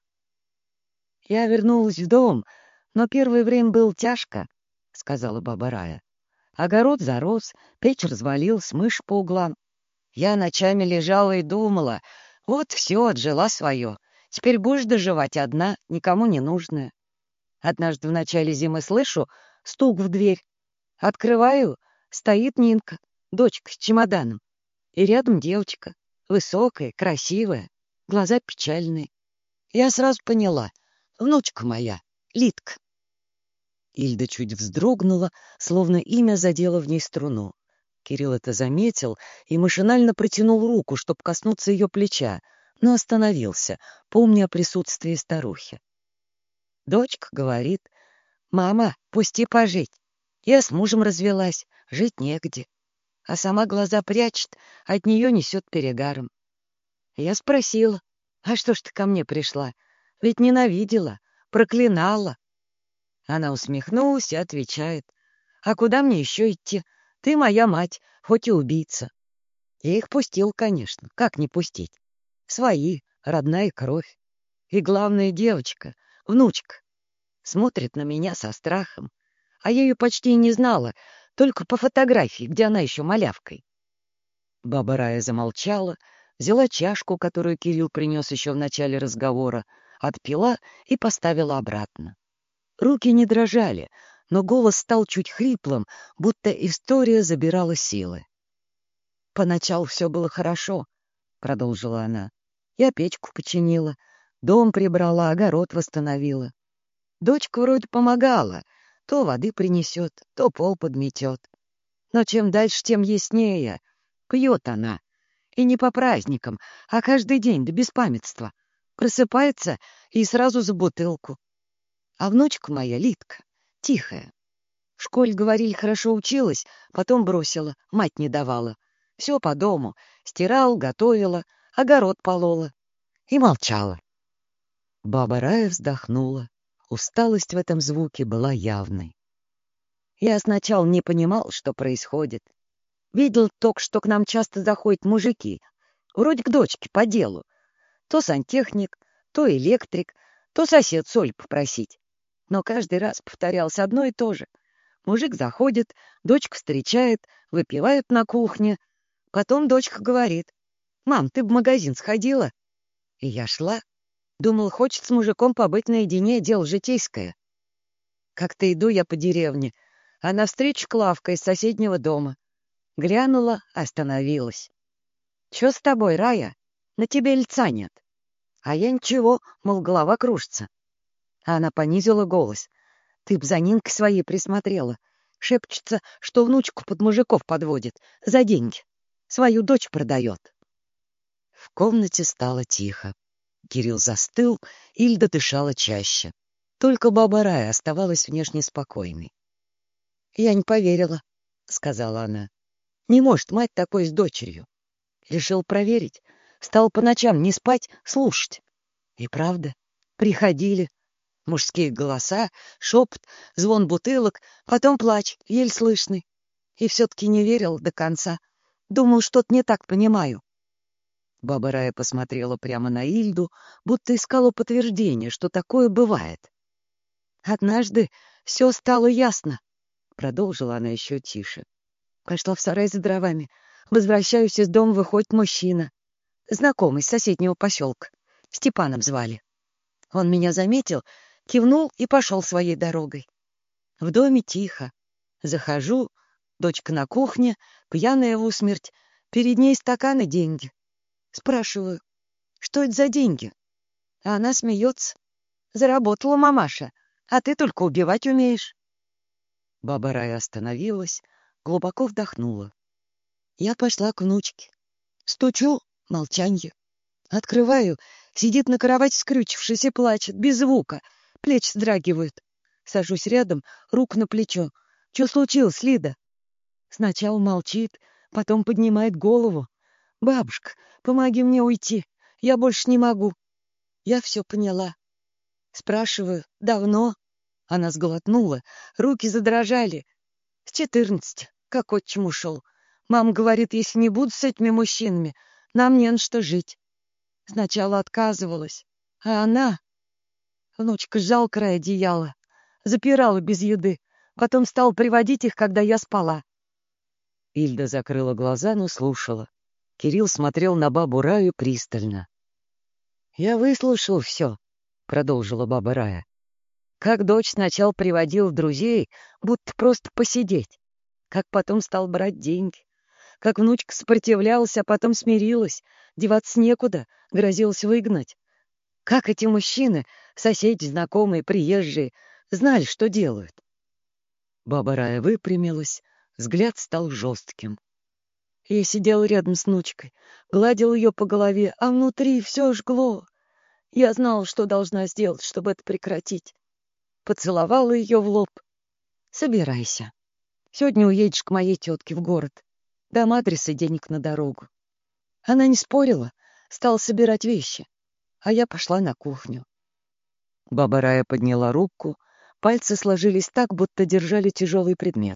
«Я вернулась в дом, но первое время было тяжко», — сказала баба Рая. «Огород зарос, печь развалилась, мышь по углам. Я ночами лежала и думала: вот все, отжила свое. Теперь будешь доживать одна, никому не нужная. Однажды в начале зимы слышу стук в дверь. Открываю, стоит Нинка, дочка с чемоданом. И рядом девочка, высокая, красивая, глаза печальные. Я сразу поняла: внучка моя, Лидка». Ильда чуть вздрогнула, словно имя задело в ней струну. Кирилл это заметил и машинально протянул руку, чтобы коснуться ее плеча, но остановился, помня о присутствии старухи. Дочка говорит: «Мама, пусти пожить. Я с мужем развелась, жить негде. А сама глаза прячет, от нее несет перегаром. Я спросила, а что ж ты ко мне пришла? Ведь ненавидела, проклинала. Она усмехнулась и отвечает, а куда мне еще идти? Ты моя мать, хоть и убийца. Я их пустил, конечно, как не пустить? Свои, родная кровь. И главное, девочка, внучка, смотрит на меня со страхом. А я ее почти и не знала, только по фотографии, где она еще малявкой. Баба Рая замолчала, взяла чашку, которую Кирилл принес еще в начале разговора, отпила и поставила обратно. Руки не дрожали, но голос стал чуть хриплым, будто история забирала силы. «Поначалу все было хорошо», — продолжила она. «Я печку починила, дом прибрала, огород восстановила. Дочка вроде помогала, то воды принесет, то пол подметет. Но чем дальше, тем яснее. Пьет она. И не по праздникам, а каждый день до беспамятства. Просыпается и сразу за бутылку. А внучка моя, Литка, тихая. В школе, говорили, хорошо училась, потом бросила, мать не давала. Все по дому. Стирал, готовила, огород полола. И молчала. Баба Рая вздохнула. Усталость в этом звуке была явной. Я сначала не понимал, что происходит. Видел только, что к нам часто заходят мужики, вроде к дочке, по делу. То сантехник, то электрик, то сосед соль попросить. Но каждый раз повторялось одно и то же. Мужик заходит, дочка встречает, выпивают на кухне. Потом дочка говорит: «Мам, ты в магазин сходила?» И я шла. Думал, хочет с мужиком побыть наедине, дело житейское. Как-то иду я по деревне, а навстречу Клавка из соседнего дома. Глянула, остановилась. «Чё с тобой, Рая? На тебе лица нет». А я ничего, мол, голова кружится. А она понизила голос. «Ты б за Нинкой своей присмотрела. Шепчется, что внучку под мужиков подводит. За деньги. Свою дочь продает». В комнате стало тихо. Кирилл застыл, Ильда дышала чаще. Только баба Рая оставалась внешне спокойной. «Я не поверила», — сказала она. «Не может мать такой с дочерью». Решил проверить. Стал по ночам не спать, слушать. И правда, приходили. Мужские голоса, шепот, звон бутылок, потом плач, еле слышный. И все-таки не верил до конца. Думал, что-то не так понимаю. Баба Рая посмотрела прямо на Ильду, будто искала подтверждение, что такое бывает. «Однажды все стало ясно», — продолжила она еще тише. «Пошла в сарай за дровами. Возвращаюсь из дома, выходит мужчина. Знакомый, с соседнего поселка. Степаном звали. Он меня заметил, кивнул и пошел своей дорогой. В доме тихо. Захожу, дочка на кухне, пьяная в усмерть. Перед ней стакан и деньги. Спрашиваю, что это за деньги? А она смеется. Заработала мамаша, а ты только убивать умеешь». Баба Рая остановилась, глубоко вдохнула. Я пошла к внучке. Стучу — молчанье. Открываю — сидит на кровати, скрючившись, и плачет, без звука. Плечи вздрагивают. Сажусь рядом, руку на плечо. «Что случилось, Лида?» Сначала молчит, потом поднимает голову. «Бабушка, помоги мне уйти. Я больше не могу». Я все поняла. Спрашиваю, давно? Она сглотнула, руки задрожали. С четырнадцати, как отчим ушел. Мама говорит, если не буду с этими мужчинами, нам не на что жить. Сначала отказывалась, а она... Внучка сжал край одеяла, запирала без еды, потом стал приводить их, когда я спала. Ильда закрыла глаза, но слушала. Кирилл смотрел на бабу Раю пристально. «Я выслушал все», — продолжила баба Рая. «Как дочь сначала приводила друзей, будто просто посидеть, как потом стал брать деньги, как внучка сопротивлялась, а потом смирилась, деваться некуда, грозилась выгнать. Как эти мужчины, соседи, знакомые, приезжие, знали, что делают». Баба Рая выпрямилась, взгляд стал жестким. Я сидел рядом с внучкой, гладил ее по голове, а внутри все жгло. Я знала, что должна сделать, чтобы это прекратить. Поцеловала ее в лоб. «Собирайся». Сегодня уедешь к моей тетке в город. Дам адрес и денег на дорогу. Она не спорила, стала собирать вещи, а я пошла на кухню. Баба Рая подняла руку, пальцы сложились так, будто держали тяжелый предмет.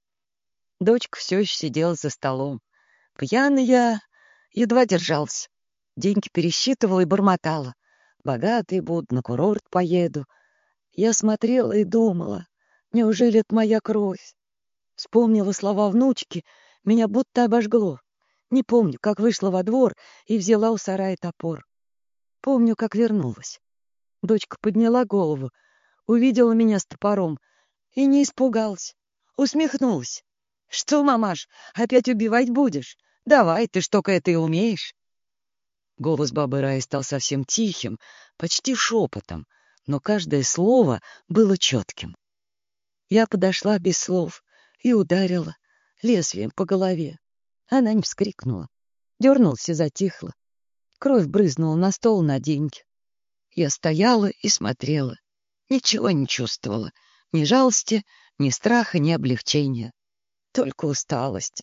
Дочка все еще сидела за столом. Пьяный я едва держался. Деньги пересчитывала и бормотала. Богатый буду, на курорт поеду. Я смотрела и думала, неужели это моя кровь? Вспомнила слова внучки, меня будто обожгло. Не помню, как вышла во двор и взяла у сарая топор. Помню, как вернулась. Дочка подняла голову, увидела меня с топором и не испугалась. Усмехнулась. — Что, мамаш, опять убивать будешь? Давай, ты ж только это и умеешь. Голос бабы Раи стал совсем тихим, почти шепотом, но каждое слово было четким. Я подошла без слов и ударила лезвием по голове. Она не вскрикнула, дернулась и затихла. Кровь брызнула на стол на деньги. Я стояла и смотрела. Ничего не чувствовала. Ни жалости, ни страха, ни облегчения. Только усталость.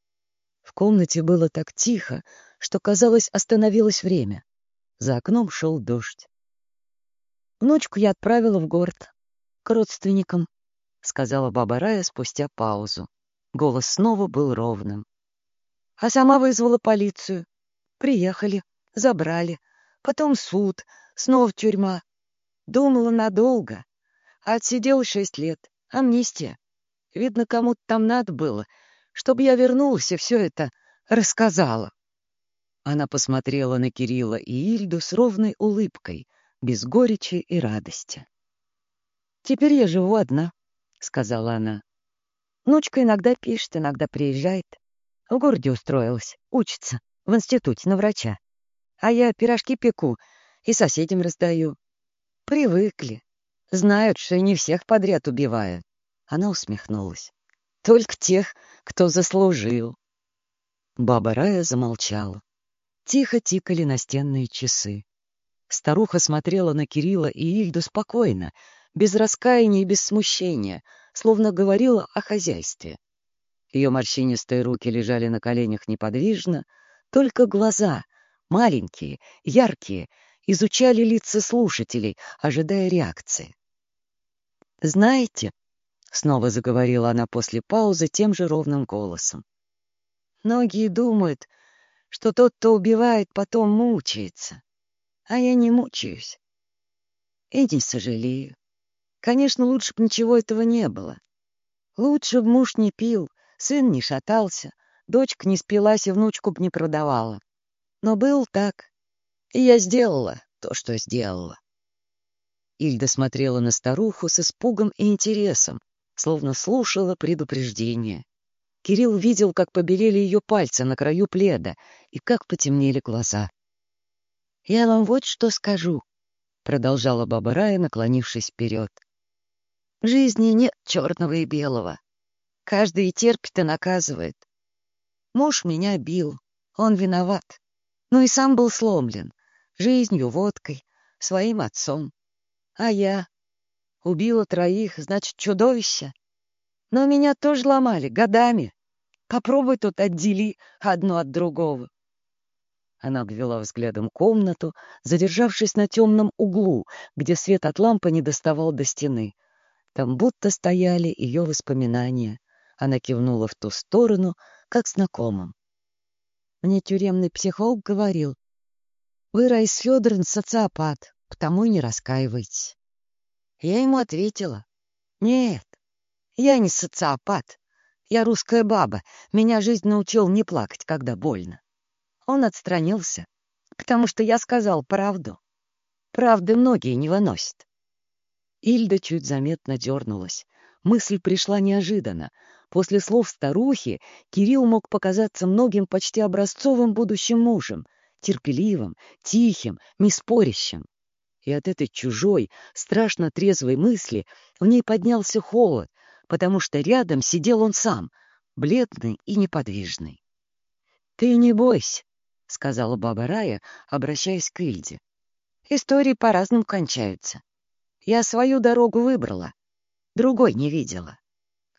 В комнате было так тихо, что, казалось, остановилось время. За окном шел дождь. Внучку я отправила в город, к родственникам, — сказала баба Рая спустя паузу. Голос снова был ровным. А сама вызвала полицию. Приехали, забрали. Потом суд, снова тюрьма. Думала надолго. Отсидела шесть лет. Амнистия. Видно, кому-то там надо было, чтобы я вернулась и все это рассказала. Она посмотрела на Кирилла и Ильду с ровной улыбкой, без горечи и радости. «Теперь я живу одна», — сказала она. «Внучка иногда пишет, иногда приезжает. В городе устроилась, учится, в институте на врача. А я пирожки пеку и соседям раздаю. Привыкли. Знают, что и не всех подряд убиваю». Она усмехнулась. «Только тех, кто заслужил». Баба Рая замолчала. Тихо тикали настенные часы. Старуха смотрела на Кирилла и Ильду спокойно, без раскаяния и без смущения, словно говорила о хозяйстве. Ее морщинистые руки лежали на коленях неподвижно, только глаза, маленькие, яркие, изучали лица слушателей, ожидая реакции. «Знаете», — снова заговорила она после паузы тем же ровным голосом, «многие думают, что тот, кто убивает, потом мучается. А я не мучаюсь. И не сожалею. Конечно, лучше бы ничего этого не было. Лучше бы муж не пил, сын не шатался, дочка не спилась и внучку б не продавала. Но был так. И я сделала то, что сделала». Ильда смотрела на старуху с испугом и интересом, словно слушала предупреждение. Кирилл видел, как побелели ее пальцы на краю пледа и как потемнели глаза. «Я вам вот что скажу», — продолжала баба Рая, наклонившись вперед. «В жизни нет черного и белого. Каждый и терпит, и наказывает. Муж меня бил, он виноват. Ну и сам был сломлен. Жизнью, водкой, своим отцом. А я убила троих, значит, чудовище. Но меня тоже ломали годами. Попробуй тут отдели одно от другого». Она обвела взглядом комнату, задержавшись на темном углу, где свет от лампы не доставал до стены. Там будто стояли ее воспоминания. Она кивнула в ту сторону, как знакомым. «Мне тюремный психолог говорил, вы, Раиса Федоровна, социопат, потому и не раскаиваетесь». Я ему ответила, «Нет, я не социопат. Я русская баба, меня жизнь научила не плакать, когда больно». Он отстранился, потому что я сказал правду. Правды многие не выносят. Ильда чуть заметно дернулась. Мысль пришла неожиданно. После слов старухи Кирилл мог показаться многим почти образцовым будущим мужем, терпеливым, тихим, неспорящим. И от этой чужой, страшно трезвой мысли в ней поднялся холод, потому что рядом сидел он сам, бледный и неподвижный. «Ты не бойся», — сказала баба Рая, обращаясь к Ильде. «Истории по-разному кончаются. Я свою дорогу выбрала, другой не видела.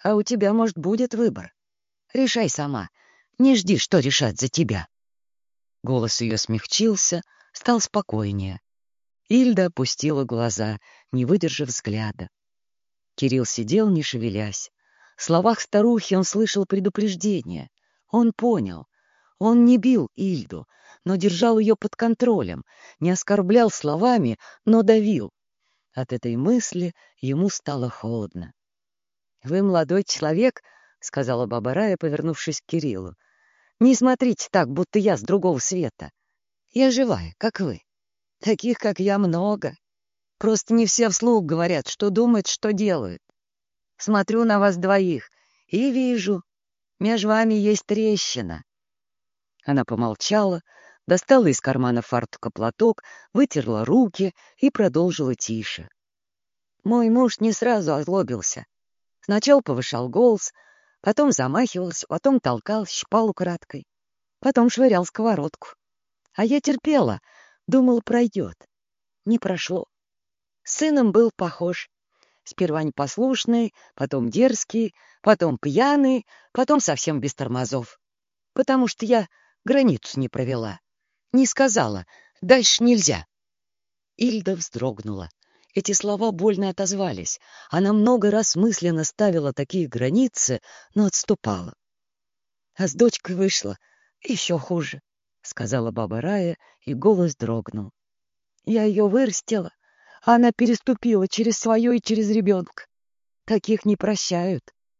А у тебя, может, будет выбор. Решай сама. Не жди, что решат за тебя. Голос ее смягчился, стал спокойнее. Ильда опустила глаза, не выдержав взгляда. Кирилл сидел, не шевелясь. В словах старухи он слышал предупреждение. Он понял. Он не бил Ильду, но держал ее под контролем, не оскорблял словами, но давил. От этой мысли ему стало холодно. — Вы молодой человек, — сказала баба Рая, повернувшись к Кириллу. — Не смотрите так, будто я с другого света. Я живая, как вы. Таких, как я, много. Просто не все вслух говорят, что думают, что делают. Смотрю на вас двоих и вижу, между вами есть трещина. Она помолчала, достала из кармана фартука платок, вытерла руки и продолжила тише. Мой муж не сразу озлобился. Сначала повышал голос, потом замахивался, потом толкал, щипал украдкой, потом швырял сковородку. А я терпела, думала, пройдет. Не прошло. С сыном был похож. Сперва непослушный, потом дерзкий, потом пьяный, потом совсем без тормозов. Потому что я границу не провела. Не сказала, дальше нельзя. Ильда вздрогнула. Эти слова больно отозвались. Она много раз мысленно ставила такие границы, но отступала. А с дочкой вышло еще хуже, — сказала баба Рая, и голос дрогнул. Я ее вырастила, а она переступила через свое и через ребенка. Таких не прощают.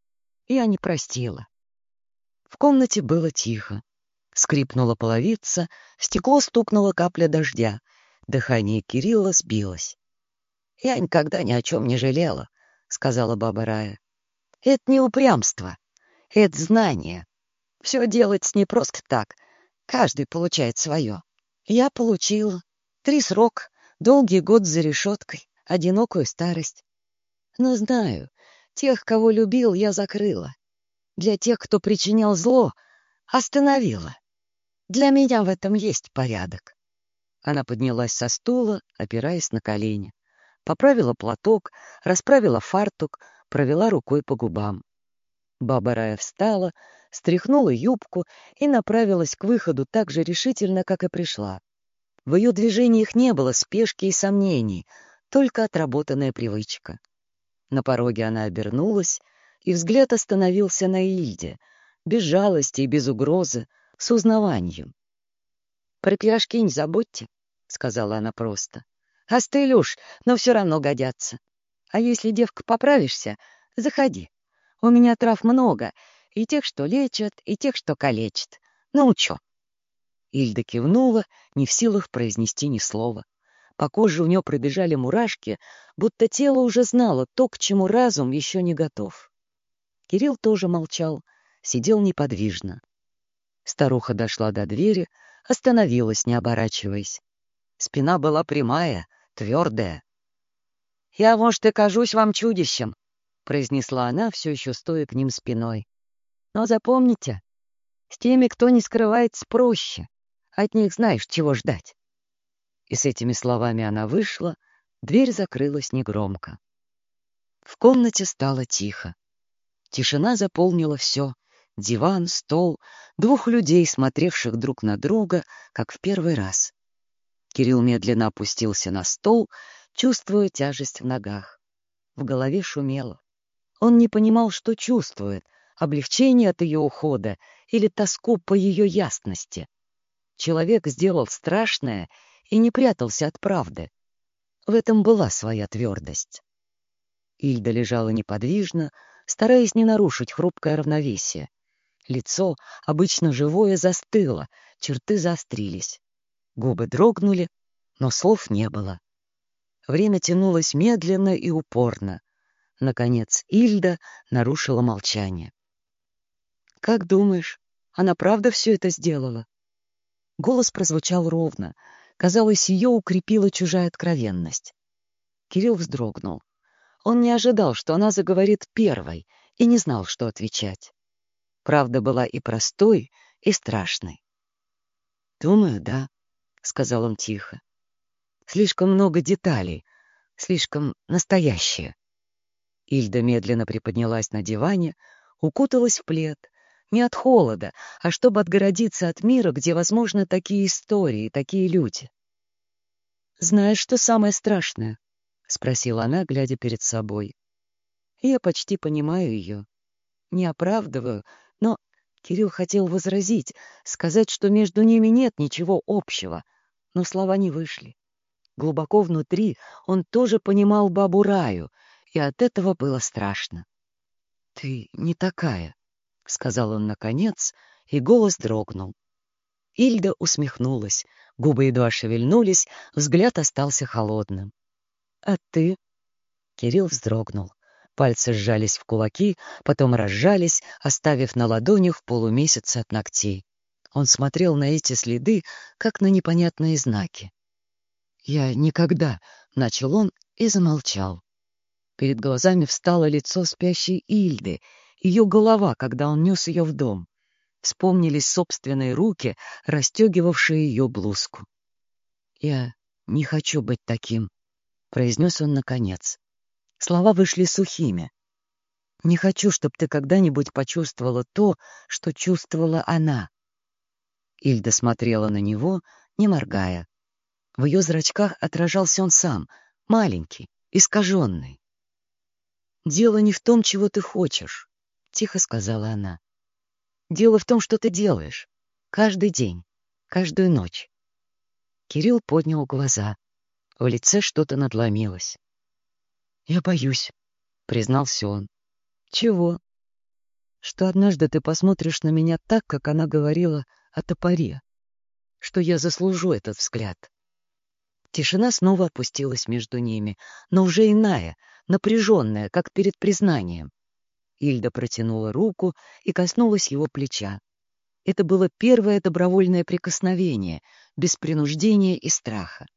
Я не простила. В комнате было тихо. Скрипнула половица, в стекло стукнула капля дождя. Дыхание Кирилла сбилось. — Я никогда ни о чем не жалела, — сказала баба Рая. — Это не упрямство, это знание. Все делается не просто так. Каждый получает свое. Я получила. Три срока, долгий год за решеткой, одинокую старость. Но знаю, тех, кого любил, я закрыла. Для тех, кто причинял зло, остановила. Для меня в этом есть порядок. Она поднялась со стула, опираясь на колени. Поправила платок, расправила фартук, провела рукой по губам. Баба Рая встала, стряхнула юбку и направилась к выходу так же решительно, как и пришла. В ее движениях не было спешки и сомнений, только отработанная привычка. На пороге она обернулась, и взгляд остановился на Ильде, без жалости и без угрозы, с узнаванием. — Про пирожки не забудьте, — сказала она просто. — Остыли уж, но все равно годятся. А если, девка, поправишься, заходи. У меня трав много, и тех, что лечат, и тех, что калечат. Научу. Ильда кивнула, не в силах произнести ни слова. По коже у нее пробежали мурашки, будто тело уже знало то, к чему разум еще не готов. Кирилл тоже молчал, сидел неподвижно. Старуха дошла до двери, остановилась, не оборачиваясь. Спина была прямая, твердая. — Я, может, и кажусь вам чудищем, — произнесла она, все еще стоя к ним спиной. — Но запомните, с теми, кто не скрывается, проще. От них знаешь, чего ждать. И с этими словами она вышла, дверь закрылась негромко. В комнате стало тихо. Тишина заполнила все — диван, стол, двух людей, смотревших друг на друга, как в первый раз. Кирилл медленно опустился на стол, чувствуя тяжесть в ногах. В голове шумело. Он не понимал, что чувствует — облегчение от ее ухода или тоску по ее ясности. Человек сделал страшное и не прятался от правды. В этом была своя твердость. Ильда лежала неподвижно, стараясь не нарушить хрупкое равновесие. Лицо, обычно живое, застыло, черты заострились. Губы дрогнули, но слов не было. Время тянулось медленно и упорно. Наконец Ильда нарушила молчание. — Как думаешь, она правда все это сделала? Голос прозвучал ровно. Казалось, ее укрепила чужая откровенность. Кирилл вздрогнул. Он не ожидал, что она заговорит первой, и не знал, что отвечать. Правда была и простой, и страшной. — Думаю, да, — сказал он тихо. — Слишком много деталей, слишком настоящие. Ильда медленно приподнялась на диване, укуталась в плед. Не от холода, а чтобы отгородиться от мира, где возможны такие истории, такие люди. «Знаешь, что самое страшное?» — спросила она, глядя перед собой. Я почти понимаю ее. Не оправдываю, но Кирилл хотел возразить, сказать, что между ними нет ничего общего, но слова не вышли. Глубоко внутри он тоже понимал бабу Раю, и от этого было страшно. «Ты не такая», — сказал он наконец, и голос дрогнул. Ильда усмехнулась, губы едва шевельнулись, взгляд остался холодным. «А ты?» Кирилл вздрогнул. Пальцы сжались в кулаки, потом разжались, оставив на ладонях полумесяц от ногтей. Он смотрел на эти следы, как на непонятные знаки. «Я никогда», — начал он и замолчал. Перед глазами встало лицо спящей Ильды, ее голова, когда он нес ее в дом. Вспомнились собственные руки, расстегивавшие ее блузку. «Я не хочу быть таким», — произнес он наконец. Слова вышли сухими. «Не хочу, чтобы ты когда-нибудь почувствовала то, что чувствовала она». Ильда смотрела на него, не моргая. В ее зрачках отражался он сам, маленький, искаженный. «Дело не в том, чего ты хочешь», — тихо сказала она. «Дело в том, что ты делаешь. Каждый день, каждую ночь». Кирилл поднял глаза. В лице что-то надломилось. «Я боюсь», — признался он. «Чего?» «Что однажды ты посмотришь на меня так, как она говорила о топоре. Что я заслужу этот взгляд». Тишина снова опустилась между ними, но уже иная, напряженная, как перед признанием. Ильда протянула руку и коснулась его плеча. Это было первое добровольное прикосновение, без принуждения и страха.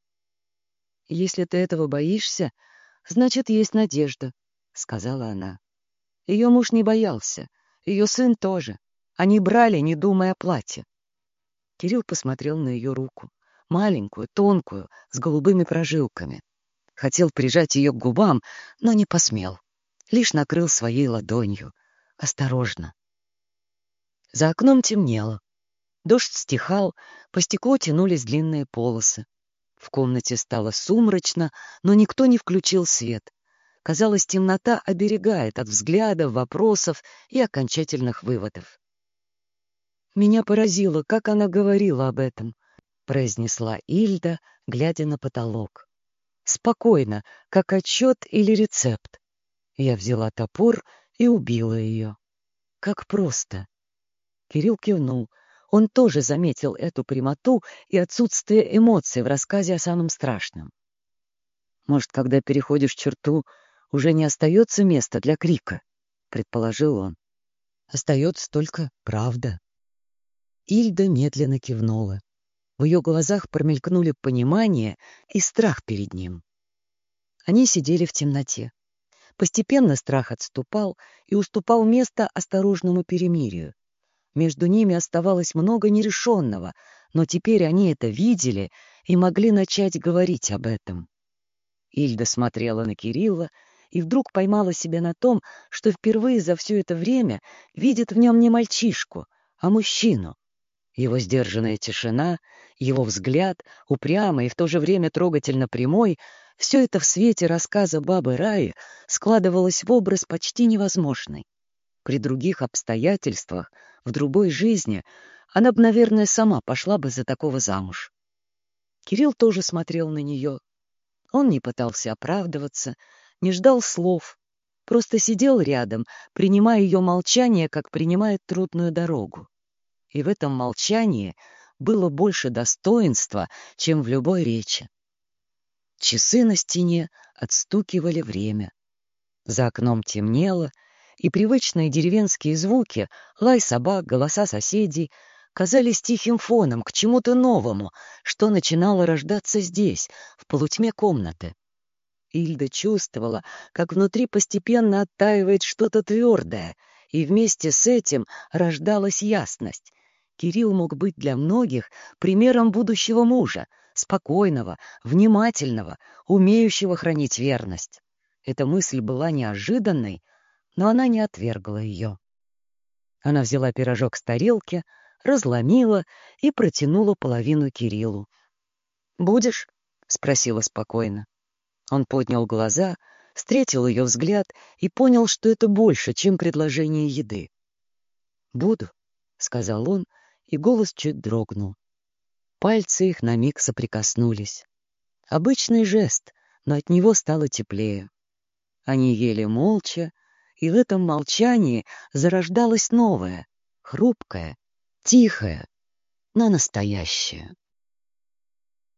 «Если ты этого боишься, значит, есть надежда», — сказала она. Ее муж не боялся, ее сын тоже. Они брали, не думая о плате. Кирилл посмотрел на ее руку, маленькую, тонкую, с голубыми прожилками. Хотел прижать ее к губам, но не посмел. Лишь накрыл своей ладонью. Осторожно. За окном темнело. Дождь стихал, по стеклу тянулись длинные полосы. В комнате стало сумрачно, но никто не включил свет. Казалось, темнота оберегает от взглядов, вопросов и окончательных выводов. «Меня поразило, как она говорила об этом», — произнесла Ильда, глядя на потолок. «Спокойно, как отчет или рецепт. Я взяла топор и убила ее. Как просто». Кирилл кивнул. Он тоже заметил эту прямоту и отсутствие эмоций в рассказе о самом страшном. «Может, когда переходишь черту, уже не остается места для крика?» — предположил он. «Остается только правда». Ильда медленно кивнула. В ее глазах промелькнули понимание и страх перед ним. Они сидели в темноте. Постепенно страх отступал и уступал место осторожному перемирию. Между ними оставалось много нерешенного, но теперь они это видели и могли начать говорить об этом. Ильда смотрела на Кирилла и вдруг поймала себя на том, что впервые за все это время видит в нем не мальчишку, а мужчину. Его сдержанная тишина, его взгляд, упрямый и в то же время трогательно прямой, все это в свете рассказа бабы Раи складывалось в образ почти невозможный. При других обстоятельствах, в другой жизни, она бы, наверное, сама пошла бы за такого замуж. Кирилл тоже смотрел на нее. Он не пытался оправдываться, не ждал слов, просто сидел рядом, принимая ее молчание, как принимает трудную дорогу. И в этом молчании было больше достоинства, чем в любой речи. Часы на стене отстукивали время. За окном темнело, и привычные деревенские звуки, лай собак, голоса соседей, казались тихим фоном к чему-то новому, что начинало рождаться здесь, в полутьме комнаты. Ильда чувствовала, как внутри постепенно оттаивает что-то твердое, и вместе с этим рождалась ясность. Кирилл мог быть для многих примером будущего мужа, спокойного, внимательного, умеющего хранить верность. Эта мысль была неожиданной, но она не отвергла ее. Она взяла пирожок с тарелки, разломила и протянула половину Кириллу. «Будешь?» — спросила спокойно. Он поднял глаза, встретил ее взгляд и понял, что это больше, чем предложение еды. «Буду», — сказал он, и голос чуть дрогнул. Пальцы их на миг соприкоснулись. Обычный жест, но от него стало теплее. Они ели молча, и в этом молчании зарождалось новое, хрупкое, тихое, но настоящее.